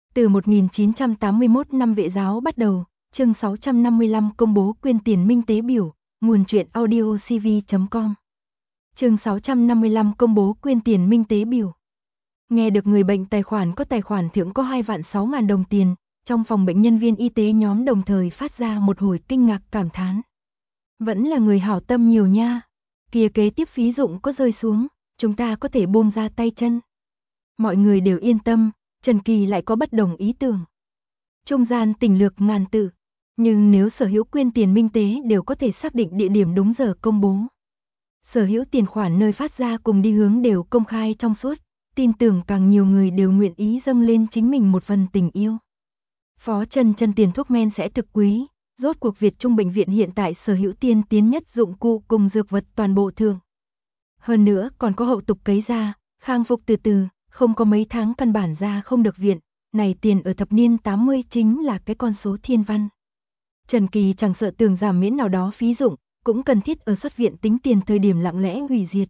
Từ 1981 năm Vệ giáo bắt đầu, chương 655 công bố quyên tiền minh tế biểu, nguồn truyện audio cv.com. Chương 655 công bố quyên tiền minh tế biểu. Nghe được người bệnh tài khoản có tài khoản thưởng có 2.600.000 đồng tiền, trong phòng bệnh nhân viên y tế nhóm đồng thời phát ra một hồi kinh ngạc cảm thán. Vẫn là người hảo tâm nhiều nha. Kia kế tiếp phí dụng có rơi xuống, chúng ta có thể buông ra tay chân. Mọi người đều yên tâm, Trần Kỳ lại có bất đồng ý tưởng. Trung gian tình lược ngàn tự, nhưng nếu sở hữu quyên tiền minh tế đều có thể xác định địa điểm đúng giờ công bố. Sở hữu tiền khoản nơi phát ra cùng đi hướng đều công khai trong suốt, tin tưởng càng nhiều người đều nguyện ý dâng lên chính mình một phần tình yêu. Phó Trần tiền thuốc men sẽ thực quý, rốt cuộc Việt Trung bệnh viện hiện tại sở hữu tiên tiến nhất dụng cụ cùng dược vật toàn bộ thưởng. Hơn nữa còn có hậu tục cấy ra, khang phục từ từ, không có mấy tháng căn bản ra không được viện, này tiền ở thập niên 80 chính là cái con số thiên văn. Trần Kỳ chẳng sợ tưởng giảm miễn nào đó phí dụng, cũng cần thiết ở xuất viện tính tiền thời điểm lặng lẽ hủy diệt.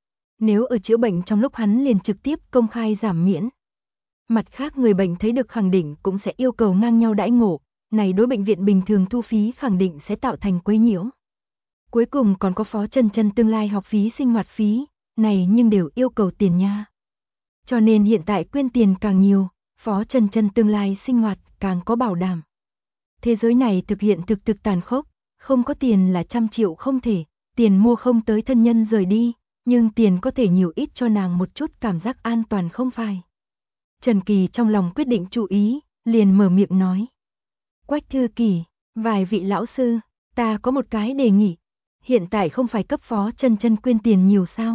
Nếu ở chữa bệnh trong lúc hắn liền trực tiếp công khai giảm miễn. Mặt khác người bệnh thấy được khẳng định cũng sẽ yêu cầu ngang nhau đãi ngộ, này đối bệnh viện bình thường thu phí khẳng định sẽ tạo thành quấy nhiễu. Cuối cùng còn có Phó Trần tương lai học phí sinh hoạt phí, này nhưng đều yêu cầu tiền nha. Cho nên hiện tại quyên tiền càng nhiều, Phó Trần tương lai sinh hoạt càng có bảo đảm. Thế giới này thực hiện thực tàn khốc, không có tiền là 100 triệu không thể, tiền mua không tới thân nhân rời đi, nhưng tiền có thể nhiều ít cho nàng một chút cảm giác an toàn không phải. Trần Kỳ trong lòng quyết định chú ý, liền mở miệng nói. Quách Thư Kỳ, vài vị lão sư, ta có một cái đề nghị. Hiện tại không phải cấp Phó Trần quyên tiền nhiều sao?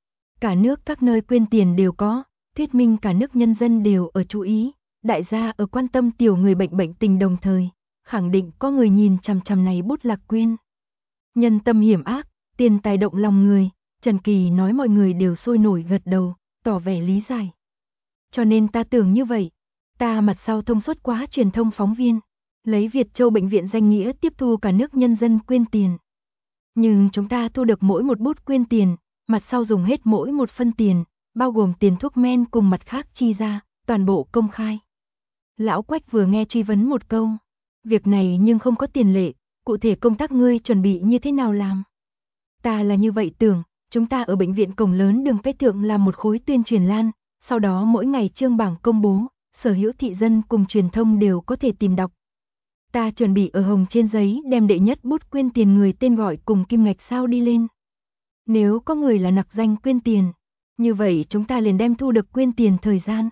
Cả nước các nơi quyên tiền đều có, thuyết minh cả nước nhân dân đều ở chú ý, đại gia ở quan tâm tiểu người bệnh tình đồng thời, khẳng định có người nhìn chằm chằm này bút lạc quyên. Nhân tâm hiểm ác, tiền tài động lòng người, Trần Kỳ nói mọi người đều sôi nổi gật đầu, tỏ vẻ lý giải. Cho nên ta tưởng như vậy, ta mặt sau thông suốt quá truyền thông phóng viên, lấy Việt Châu bệnh viện danh nghĩa tiếp thu cả nước nhân dân quyên tiền. Nhưng chúng ta thu được mỗi một bút quyên tiền, mặt sau dùng hết mỗi một phân tiền, bao gồm tiền thuốc men cùng mặt khác chi ra, toàn bộ công khai. Lão Quách vừa nghe truy vấn một câu, việc này nhưng không có tiền lệ, cụ thể công tác ngươi chuẩn bị như thế nào làm? Ta là như vậy tưởng, chúng ta ở bệnh viện cổng lớn đường Cách Thượng làm một khối tuyên truyền lan, sau đó mỗi ngày trương bảng công bố, sở hữu thị dân cùng truyền thông đều có thể tìm đọc. Ta chuẩn bị ở hồng trên giấy đem đệ nhất bút quyên tiền người tên gọi cùng kim ngạch sao đi lên. Nếu có người là nặc danh quyên tiền, như vậy chúng ta liền đem thu được quyên tiền thời gian.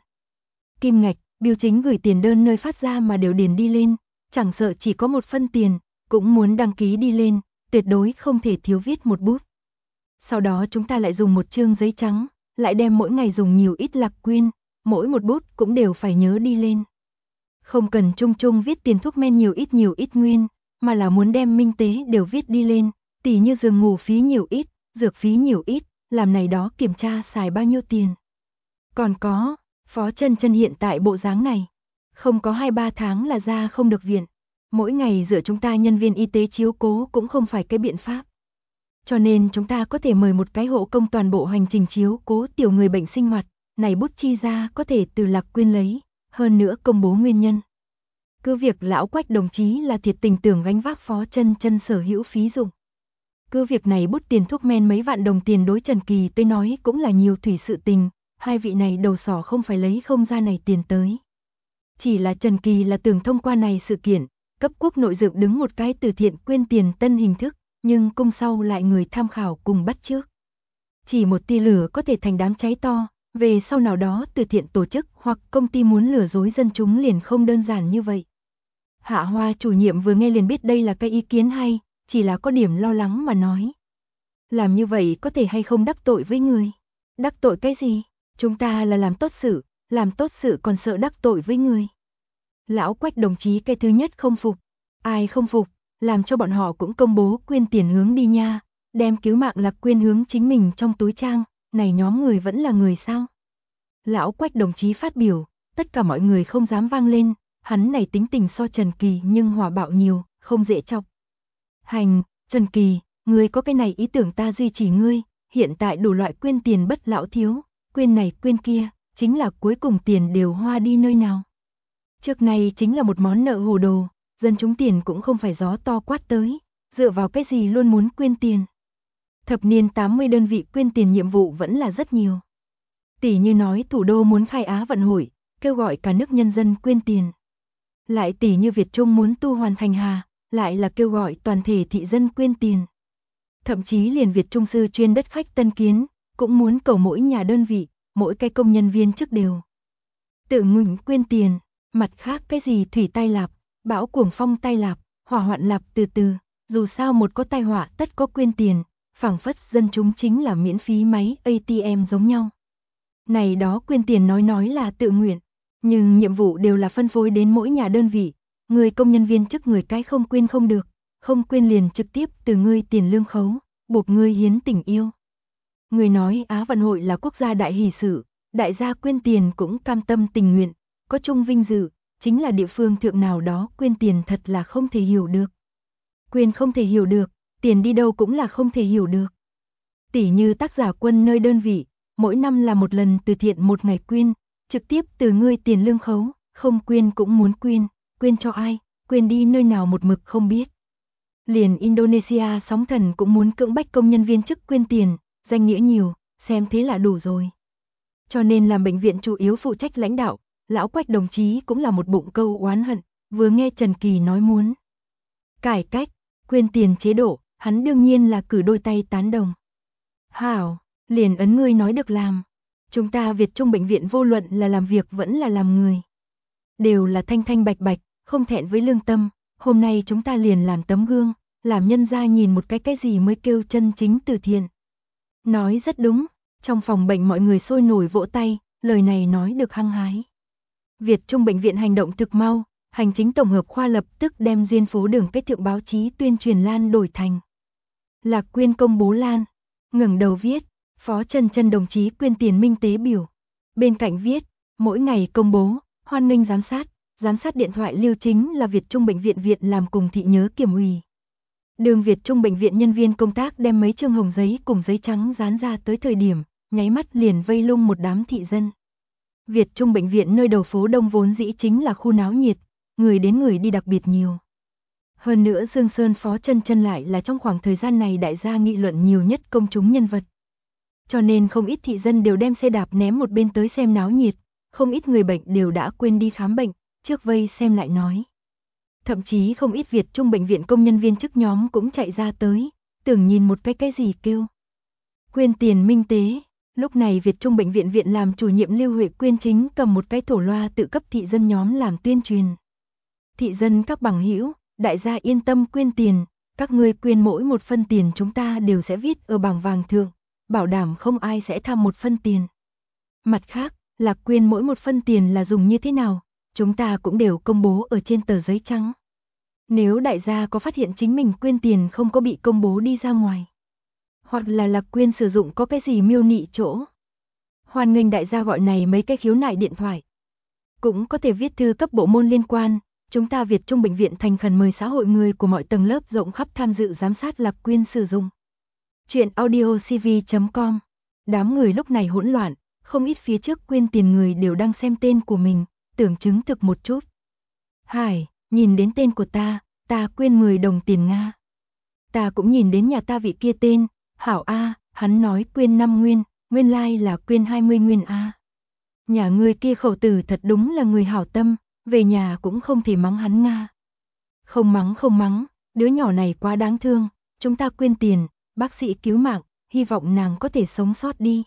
Kim ngạch, bưu chính gửi tiền đơn nơi phát ra mà đều điền đi lên, chẳng sợ chỉ có một phân tiền, cũng muốn đăng ký đi lên, tuyệt đối không thể thiếu viết một bút. Sau đó chúng ta lại dùng một chương giấy trắng, lại đem mỗi ngày dùng nhiều ít lạc quyên, mỗi một bút cũng đều phải nhớ đi lên. Không cần chung chung viết tiền thuốc men nhiều ít nguyên, mà là muốn đem minh tế đều viết đi lên, tỉ như giường ngủ phí nhiều ít, dược phí nhiều ít, làm này đó kiểm tra xài bao nhiêu tiền. Còn có, Phó Trần hiện tại bộ dáng này, không có 2-3 tháng là ra không được viện, mỗi ngày dựa chúng ta nhân viên y tế chiếu cố cũng không phải cái biện pháp. Cho nên chúng ta có thể mời một cái hộ công toàn bộ hành trình chiếu cố tiểu người bệnh sinh hoạt, này bút chi ra có thể từ lạc quyên lấy, hơn nữa công bố nguyên nhân. Cứ việc lão Quách đồng chí là thiệt tình tưởng gánh vác Phó Trần sở hữu phí dụng. Cứ việc này bút tiền thuốc men mấy vạn đồng tiền đối Trần Kỳ tới nói cũng là nhiều thủy sự tình, hai vị này đầu sỏ không phải lấy không ra này tiền tới. Chỉ là Trần Kỳ là tưởng thông qua này sự kiện, cấp quốc nội dựng đứng một cái từ thiện quyên tiền tân hình thức, nhưng cung sau lại người tham khảo cùng bắt chước. Chỉ một tia lửa có thể thành đám cháy to, về sau nào đó từ thiện tổ chức hoặc công ty muốn lừa dối dân chúng liền không đơn giản như vậy. Hạ Hoa chủ nhiệm vừa nghe liền biết đây là cái ý kiến hay, chỉ là có điểm lo lắng mà nói. Làm như vậy có thể hay không đắc tội với người? Đắc tội cái gì? Chúng ta là làm tốt sự còn sợ đắc tội với người. Lão Quách đồng chí cái thứ nhất không phục. Ai không phục, làm cho bọn họ cũng công bố quyên tiền hướng đi nha, đem cứu mạng lạc quyên hướng chính mình trong túi trang, này nhóm người vẫn là người sao? Lão Quách đồng chí phát biểu, tất cả mọi người không dám vang lên, hắn này tính tình so Trần Kỳ nhưng hỏa bạo nhiều, không dễ chọc. Hành, Trần Kỳ, ngươi có cái này ý tưởng ta duy trì ngươi, hiện tại đủ loại quyên tiền bất lão thiếu, quyên này quyên kia, chính là cuối cùng tiền đều hoa đi nơi nào. Trước nay chính là một món nợ hồ đồ, dân chúng tiền cũng không phải gió to quát tới, dựa vào cái gì luôn muốn quyên tiền. Thập niên 80 đơn vị quyên tiền nhiệm vụ vẫn là rất nhiều. Tỷ như nói thủ đô muốn khai Á vận hội, kêu gọi cả nước nhân dân quyên tiền. Lại tỷ như Việt Trung muốn tu hoàn thành Hà, lại là kêu gọi toàn thể thị dân quyên tiền. Thậm chí liền Việt Trung sư chuyên đất khách Tân Kiến, cũng muốn cầu mỗi nhà đơn vị, mỗi cái công nhân viên chức đều tự nguyện quyên tiền. Mặt khác cái gì thủy tai lạp, bão cuồng phong tai lạp, hỏa hoạn lạp từ từ, dù sao một có tai họa tất có quyên tiền, phảng phất dân chúng chính là miễn phí máy ATM giống nhau. Này đó quyên tiền nói là tự nguyện, nhưng nhiệm vụ đều là phân phối đến mỗi nhà đơn vị, người công nhân viên chức người cái không quyên không được, không quyên liền trực tiếp từ ngươi tiền lương khấu, buộc ngươi hiến tình yêu. Người nói Á vận hội là quốc gia đại hỷ sự, đại gia quyên tiền cũng cam tâm tình nguyện, có chung vinh dự, chính là địa phương thượng nào đó quyên tiền thật là không thể hiểu được. Quyên không thể hiểu được, tiền đi đâu cũng là không thể hiểu được. Tỷ như tác giả Quân nơi đơn vị, mỗi năm là một lần từ thiện một ngày quyên, trực tiếp từ ngươi tiền lương khấu, không quyên cũng muốn quyên cho ai, quyên đi nơi nào một mực không biết. Liền Indonesia sóng thần cũng muốn cưỡng bách công nhân viên chức quyên tiền, danh nghĩa nhiều, xem thế là đủ rồi. Cho nên làm bệnh viện chủ yếu phụ trách lãnh đạo, lão Quách đồng chí cũng là một bụng câu oán hận, vừa nghe Trần Kỳ nói muốn cải cách, quyên tiền chế độ, hắn đương nhiên là cử đôi tay tán đồng. Hảo, liền ấn ngươi nói được làm. Chúng ta Việt Trung bệnh viện vô luận là làm việc vẫn là làm người. Đều là thanh thanh bạch bạch, không thẹn với lương tâm, hôm nay chúng ta liền làm tấm gương, làm nhân gia nhìn một cái gì mới kêu chân chính từ thiện. Nói rất đúng, trong phòng bệnh mọi người sôi nổi vỗ tay, lời này nói được hăng hái. Việt Trung bệnh viện hành động thực mau, hành chính tổng hợp khoa lập tức đem duyên phố đường cách thượng báo chí tuyên truyền lan đổi thành Lạc quyên công bố lan, ngẩng đầu viết, Phó Trần Trân đồng chí quyên tiền minh tế biểu. Bên cạnh viết, mỗi ngày công bố, hoan nghênh giám sát điện thoại lưu chính là Việt Trung bệnh viện viện làm cùng thị nhớ kiểm ủy. Đường Việt Trung bệnh viện nhân viên công tác đem mấy chương hồng giấy cùng giấy trắng dán ra tới thời điểm, nháy mắt liền vây lung một đám thị dân. Việt Trung bệnh viện nơi đầu phố Đông vốn dĩ chính là khu náo nhiệt, người đến người đi đặc biệt nhiều. Hơn nữa Dương Sơn Phó Trân Trân lại là trong khoảng thời gian này đại gia nghị luận nhiều nhất công chúng nhân vật. Cho nên không ít thị dân đều đem xe đạp ném một bên tới xem náo nhiệt, không ít người bệnh đều đã quên đi khám bệnh, trước vây xem lại nói. Thậm chí không ít Việt Trung bệnh viện công nhân viên chức nhóm cũng chạy ra tới, tưởng nhìn một cái gì kêu. Quyên tiền minh tế, lúc này Việt Trung bệnh viện viện làm chủ nhiệm Lưu Huệ Quyên chính cầm một cái thổ loa tự cấp thị dân nhóm làm tuyên truyền. Thị dân các bằng hữu, đại gia yên tâm quyên tiền, các ngươi quyên mỗi một phân tiền chúng ta đều sẽ viết ở bảng vàng thượng, bảo đảm không ai sẽ tham một phân tiền. Mặt khác, là quyên mỗi một phân tiền là dùng như thế nào, chúng ta cũng đều công bố ở trên tờ giấy trắng. Nếu đại gia có phát hiện chính mình quyên tiền không có bị công bố đi ra ngoài, hoặc là lạc quyên sử dụng có cái gì miêu nị chỗ, hoan nghênh đại gia gọi này mấy cái khiếu nại điện thoại. Cũng có thể viết thư cấp bộ môn liên quan, chúng ta Việt Trung bệnh viện thành khẩn mời xã hội người của mọi tầng lớp rộng khắp tham dự giám sát lạc quyên sử dụng. Chuyện audiocv.com. Đám người lúc này hỗn loạn, không ít phía trước quyên tiền người đều đang xem tên của mình, tưởng chứng thực một chút. Hải, nhìn đến tên của ta quyên 10 đồng tiền Nga. Ta cũng nhìn đến nhà ta vị kia tên, Hảo A, hắn nói quyên 5 nguyên, nguyên lai là quyên 20 nguyên A. Nhà người kia khẩu tử thật đúng là người hảo tâm, về nhà cũng không thể mắng hắn Nga. Không mắng, đứa nhỏ này quá đáng thương, chúng ta quyên tiền, bác sĩ cứu mạng, hy vọng nàng có thể sống sót đi.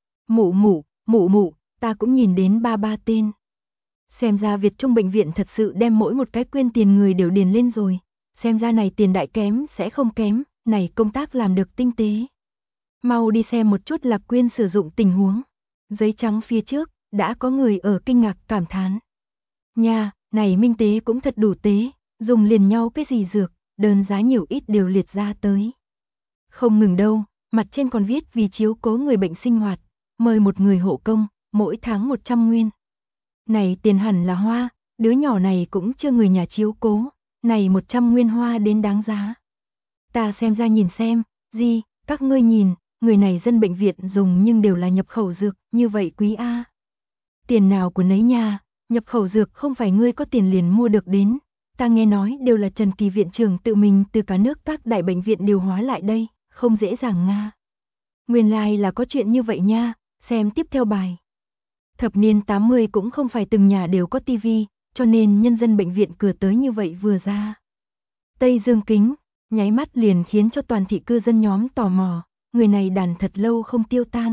Mụ, ta cũng nhìn đến ba tên. Xem ra Việt Trung bệnh viện thật sự đem mỗi một cái quyên tiền người đều điền lên rồi, xem ra này tiền đại kém sẽ không kém, này công tác làm được tinh tế. Mau đi xem một chút lạc quyên sử dụng tình huống. Giấy trắng phía trước, đã có người ở kinh ngạc cảm thán. Nha, này minh tế cũng thật đủ tế, dùng liền nhau cái gì dược, đơn giá nhiều ít đều liệt ra tới. Không ngừng đâu, mặt trên còn viết vì chiếu cố người bệnh sinh hoạt, mời một người hộ công, mỗi tháng 100 nguyên. Này tiền hẳn là hoa, đứa nhỏ này cũng chưa người nhà chiếu cố, này 100 nguyên hoa đến đáng giá. Ta xem ra nhìn xem, gì, các ngươi nhìn, người này dân bệnh viện dùng nhưng đều là nhập khẩu dược, như vậy quý A. Tiền nào của nấy nha, Nhập khẩu dược không phải ngươi có tiền liền mua được đến, ta nghe nói đều là Trần Kỳ viện trưởng tự mình từ cả nước các đại bệnh viện điều hóa lại đây, không dễ dàng nga. Nguyên lai là có chuyện như vậy nha, xem tiếp theo bài. Thập niên 80 cũng không phải từng nhà đều có tivi, cho nên nhân dân bệnh viện cửa tới như vậy vừa ra. Tây Dương Kính, nháy mắt liền khiến cho toàn thị cư dân nhóm tò mò, người này đàn thật lâu không tiêu tan.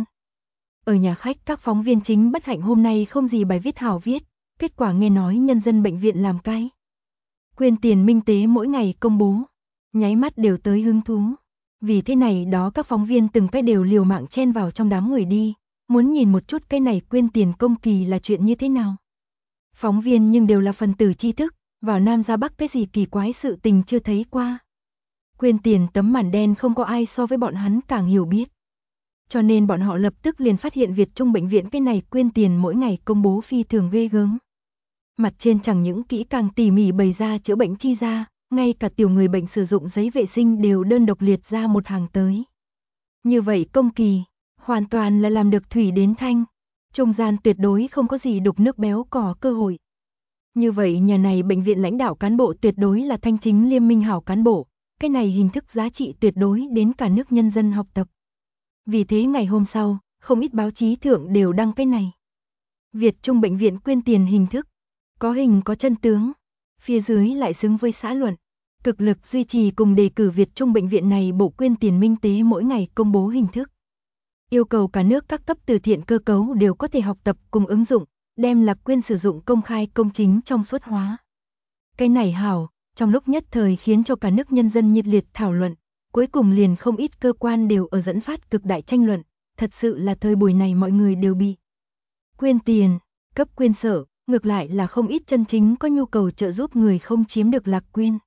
Ở nhà khách các phóng viên chính bất hạnh hôm nay không gì bài viết hảo viết, kết quả nghe nói nhân dân bệnh viện làm cái quyên tiền minh tế mỗi ngày công bố, nháy mắt đều tới hứng thú. Vì thế này đó các phóng viên từng cái đều liều mạng chen vào trong đám người đi, muốn nhìn một chút cái này quyên tiền công kỳ là chuyện như thế nào. Phóng viên nhưng đều là phần tử tri thức, vào Nam ra Bắc cái gì kỳ quái sự tình chưa thấy qua. Quyên tiền tấm màn đen không có ai so với bọn hắn càng hiểu biết. Cho nên bọn họ lập tức liền phát hiện Việt Trung bệnh viện cái này quyên tiền mỗi ngày công bố phi thường ghê gớm. Mặt trên chẳng những kỹ càng tỉ mỉ bày ra chữa bệnh chi ra, ngay cả tiểu người bệnh sử dụng giấy vệ sinh đều đơn độc liệt ra một hàng tới. Như vậy công kỳ, hoàn toàn là làm được thủy đến thanh, trung gian tuyệt đối không có gì đục nước béo cò cơ hội. Như vậy nhà này bệnh viện lãnh đạo cán bộ tuyệt đối là thanh chính liêm minh hảo cán bộ, cái này hình thức giá trị tuyệt đối đến cả nước nhân dân học tập. Vì thế ngày hôm sau, không ít báo chí thượng đều đăng cái này. Việt Trung bệnh viện quyên tiền hình thức, có hình có chân tướng, phía dưới lại xứng với xã luận, cực lực duy trì cùng đề cử Việt Trung bệnh viện này bộ quyên tiền minh tế mỗi ngày công bố hình thức. Yêu cầu cả nước các cấp từ thiện cơ cấu đều có thể học tập cùng ứng dụng, đem lạc quyên sử dụng công khai công chính trong suốt hóa. Cái này hảo, trong lúc nhất thời khiến cho cả nước nhân dân nhiệt liệt thảo luận, cuối cùng liền không ít cơ quan đều ở dẫn phát cực đại tranh luận, thật sự là thời buổi này mọi người đều bị quyên tiền, cấp quyên sở, ngược lại là không ít chân chính có nhu cầu trợ giúp người không chiếm được lạc quyên.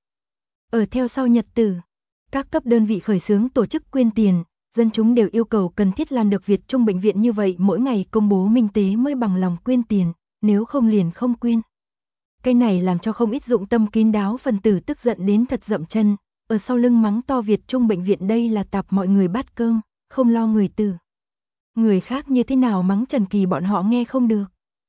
Ở theo sau nhật tử, các cấp đơn vị khởi xướng tổ chức quyên tiền, dân chúng đều yêu cầu cần thiết làm được Việt Trung bệnh viện như vậy mỗi ngày công bố minh tế mới bằng lòng quyên tiền, nếu không liền không quyên. Cái này làm cho không ít dụng tâm kín đáo phần tử tức giận đến thật dậm chân, ở sau lưng mắng to Việt Trung bệnh viện đây là tạp mọi người bát cơm, không lo người tử. Người khác như thế nào mắng Trần Kỳ bọn họ nghe không được.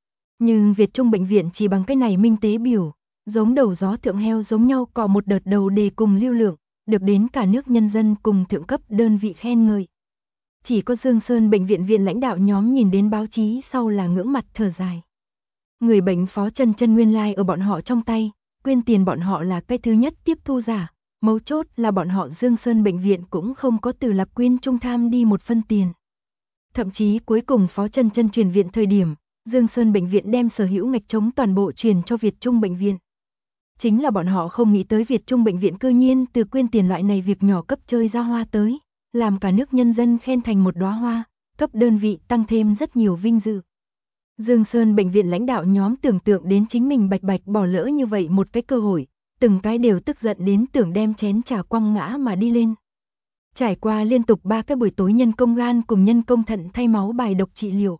Nhưng Việt Trung bệnh viện chỉ bằng cái này minh tế biểu, giống đầu gió thượng heo giống nhau cọ một đợt đầu đề cùng lưu lượng, được đến cả nước nhân dân cùng thượng cấp đơn vị khen ngợi. Chỉ có Dương Sơn bệnh viện viện lãnh đạo nhóm nhìn đến báo chí sau là ngưỡng mặt thở dài. Người bệnh Phó Trần Trân nguyên lai ở bọn họ trong tay, quyên tiền bọn họ là cái thứ nhất tiếp thu giả, mấu chốt là bọn họ Dương Sơn bệnh viện cũng không có từ lạc quyên trung tham đi một phân tiền. Thậm chí cuối cùng Phó Trần Trân chuyển viện thời điểm, Dương Sơn bệnh viện đem sở hữu ngạch trống toàn bộ truyền cho Việt Trung bệnh viện. Chính là bọn họ không nghĩ tới Việt Trung bệnh viện cư nhiên từ quyên tiền loại này việc nhỏ cấp chơi ra hoa tới, làm cả nước nhân dân khen thành một đóa hoa, cấp đơn vị tăng thêm rất nhiều vinh dự. Dương Sơn bệnh viện lãnh đạo nhóm tưởng tượng đến chính mình bạch bạch bỏ lỡ như vậy một cái cơ hội, từng cái đều tức giận đến tưởng đem chén trà quăng ngã mà đi lên. Trải qua liên tục 3 cái buổi tối nhân công gan cùng nhân công thận thay máu bài độc trị liệu.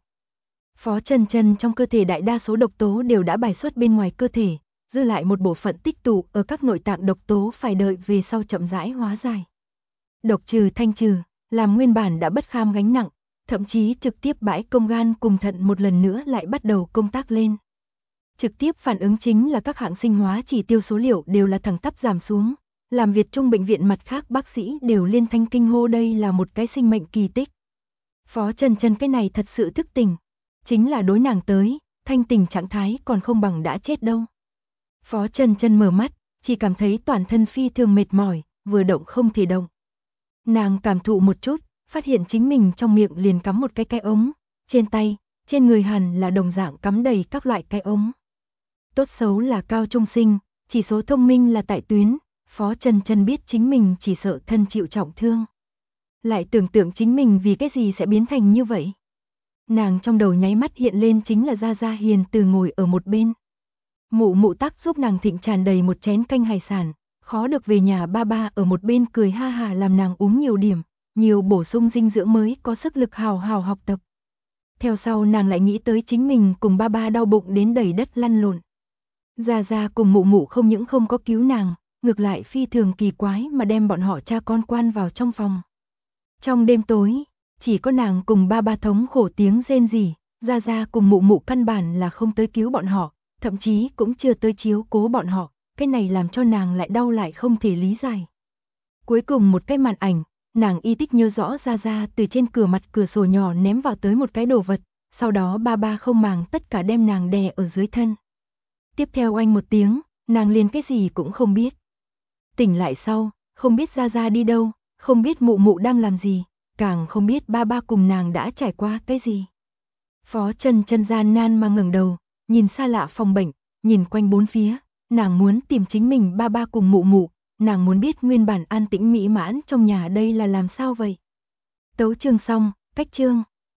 Phó Trần Trân trong cơ thể đại đa số độc tố đều đã bài xuất bên ngoài cơ thể, dư lại một bộ phận tích tụ ở các nội tạng độc tố phải đợi về sau chậm rãi hóa giải. Độc trừ thanh trừ, làm nguyên bản đã bất kham gánh nặng, thậm chí trực tiếp bãi công gan cùng thận một lần nữa lại bắt đầu công tác lên. Trực tiếp phản ứng chính là các hạng sinh hóa chỉ tiêu số liệu đều là thẳng tắp giảm xuống, làm Việt Trung bệnh viện mặt khác bác sĩ đều liên thanh kinh hô đây là một cái sinh mệnh kỳ tích. Phó Trần Trân cái này thật sự thức tỉnh, chính là đối nàng tới, thanh tỉnh trạng thái còn không bằng đã chết đâu. Phó Trần Trân mở mắt, chỉ cảm thấy toàn thân phi thường mệt mỏi, vừa động không thể động. Nàng cảm thụ một chút, phát hiện chính mình trong miệng liền cắm một cái ống, trên tay, trên người hẳn là đồng dạng cắm đầy các loại cái ống. Tốt xấu là cao trung sinh, chỉ số thông minh là tại tuyến, Phó Trần Trân biết chính mình chỉ sợ thân chịu trọng thương. Lại tưởng tượng chính mình vì cái gì sẽ biến thành như vậy. Nàng trong đầu nháy mắt hiện lên chính là Gia Gia hiền từ ngồi ở một bên. Mụ mụ tắc giúp nàng thịnh tràn đầy một chén canh hải sản, khó được về nhà ba ba ở một bên cười ha hà làm nàng uống nhiều điểm, nhiều bổ sung dinh dưỡng mới có sức lực hào hào học tập. Theo sau nàng lại nghĩ tới chính mình cùng ba ba đau bụng đến đầy đất lăn lộn. Gia Gia cùng mụ mụ không những không có cứu nàng, ngược lại phi thường kỳ quái mà đem bọn họ cha con quan vào trong phòng. Trong đêm tối, chỉ có nàng cùng ba ba thống khổ tiếng rên rỉ, Gia Gia cùng mụ mụ căn bản là không tới cứu bọn họ, thậm chí cũng chưa tới chiếu cố bọn họ, cái này làm cho nàng lại đau lại không thể lý giải. Cuối cùng một cái màn ảnh, nàng y tích nhớ rõ Gia Gia từ trên cửa sổ nhỏ ném vào tới một cái đồ vật, sau đó ba ba không màng tất cả đem nàng đè ở dưới thân. Tiếp theo oanh một tiếng, nàng liền cái gì cũng không biết. Tỉnh lại sau, không biết Gia Gia đi đâu, không biết mụ mụ đang làm gì, càng không biết ba ba cùng nàng đã trải qua cái gì. Phó Chân Chân gian nan mà ngẩng đầu, nhìn xa lạ phòng bệnh, nhìn quanh bốn phía, nàng muốn tìm chính mình ba ba cùng mụ mụ, nàng muốn biết nguyên bản an tĩnh mỹ mãn trong nhà đây là làm sao vậy. Tấu chương xong, cách chương.